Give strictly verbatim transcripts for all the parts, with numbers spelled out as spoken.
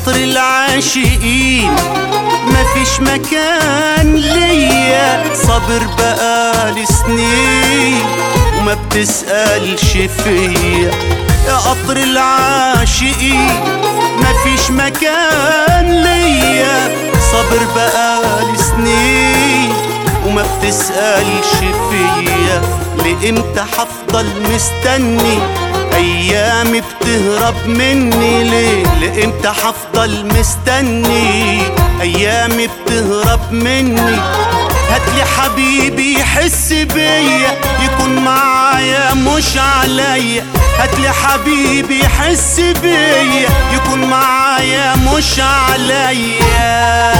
قطر العاشقين مفيش مكان ليا، صابر بقالي سنين وما بتسألش فيا. يا قطر العاشقين مفيش مكان ليا، صابر بقالي سنين وما بتسألش فيا. لإمتى حفضل مستني أيامي بتهرب مني؟ ليه لإمتى حفضل مستني أيامي بتهرب مني؟ هاتلي حبيبي يحس بيا يكون معايا مش عليا، هاتلي حبيبي يحس بيا يكون معايا مش عليا.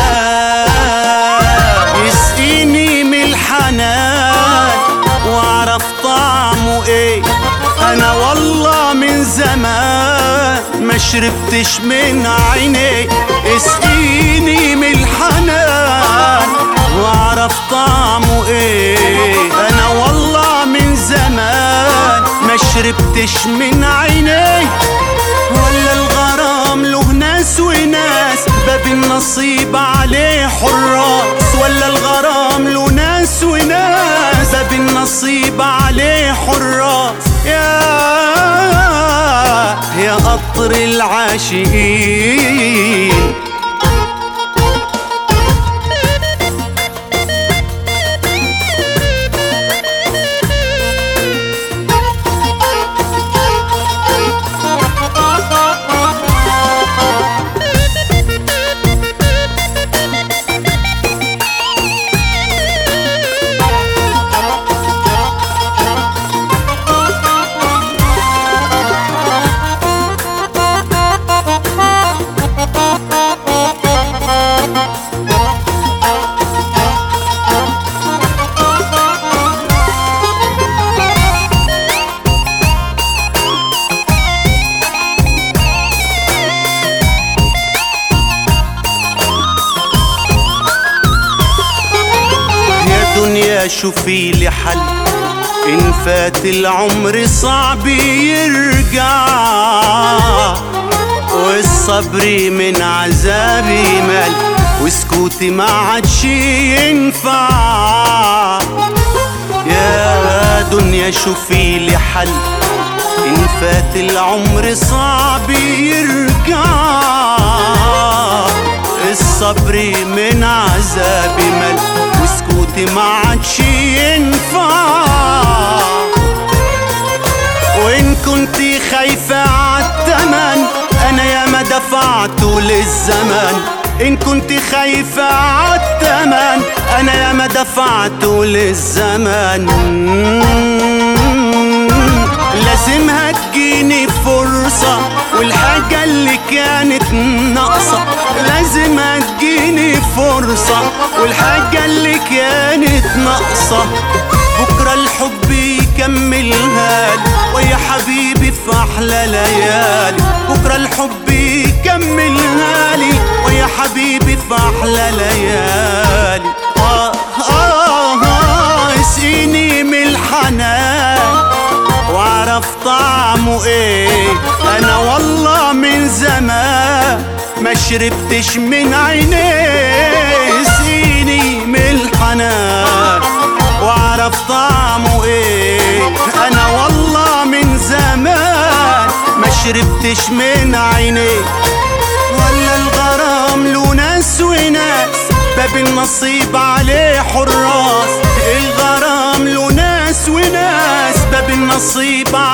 يسقيني من الحنان واعرف طعمه ايه، انا والله من زمان ما شربتش من عيني. اسقيني من الحنان واعرف طعمه ايه، انا والله من زمان ما شربتش من عيني. ولا الغرام له ناس وناس باب النصيب عليه حراس، ولا الغرام له ناس وناس باب النصيب عليه حراس. يا يا قطر العاشقين دنيا شوفي لي حل، إن فات العمر صعب يرجع، والصبر من عذابي مال وسكوتي ما عادش ينفع. يا دنيا شوفي لي حل، إن فات العمر صعب يرجع، الصبر من عذابي مال وسكوتي ما عادش ينفع. وإن كنتي خايفة عالتمن أنا ياما دفعته للزمن، إن كنتي خايفة عالتمن أنا ياما دفعته للزمن. لازم هتجيني فرصة والحاجة اللي كانت ناقصة، لازم هتجيني فرصة والحاجة اللي كانت ناقصة. بكرة الحب يكملها لي ويا حبيبي في أحلى ليالي، بكرة الحب يكملها لي ويا حبيبي في أحلى ليالي. آه آه آه اسقيني من الحنان واعرف طعمه ايه، انا والله من زمان ما شربتش من عينيه. اسقيني من الحنان واعرف طعمه ايه، انا والله من زمان ما شربتش من عينيه. ولا الغرام له ناس وناس باب النصيب عليه حراس، الغرام له ناس وناس باب النصيب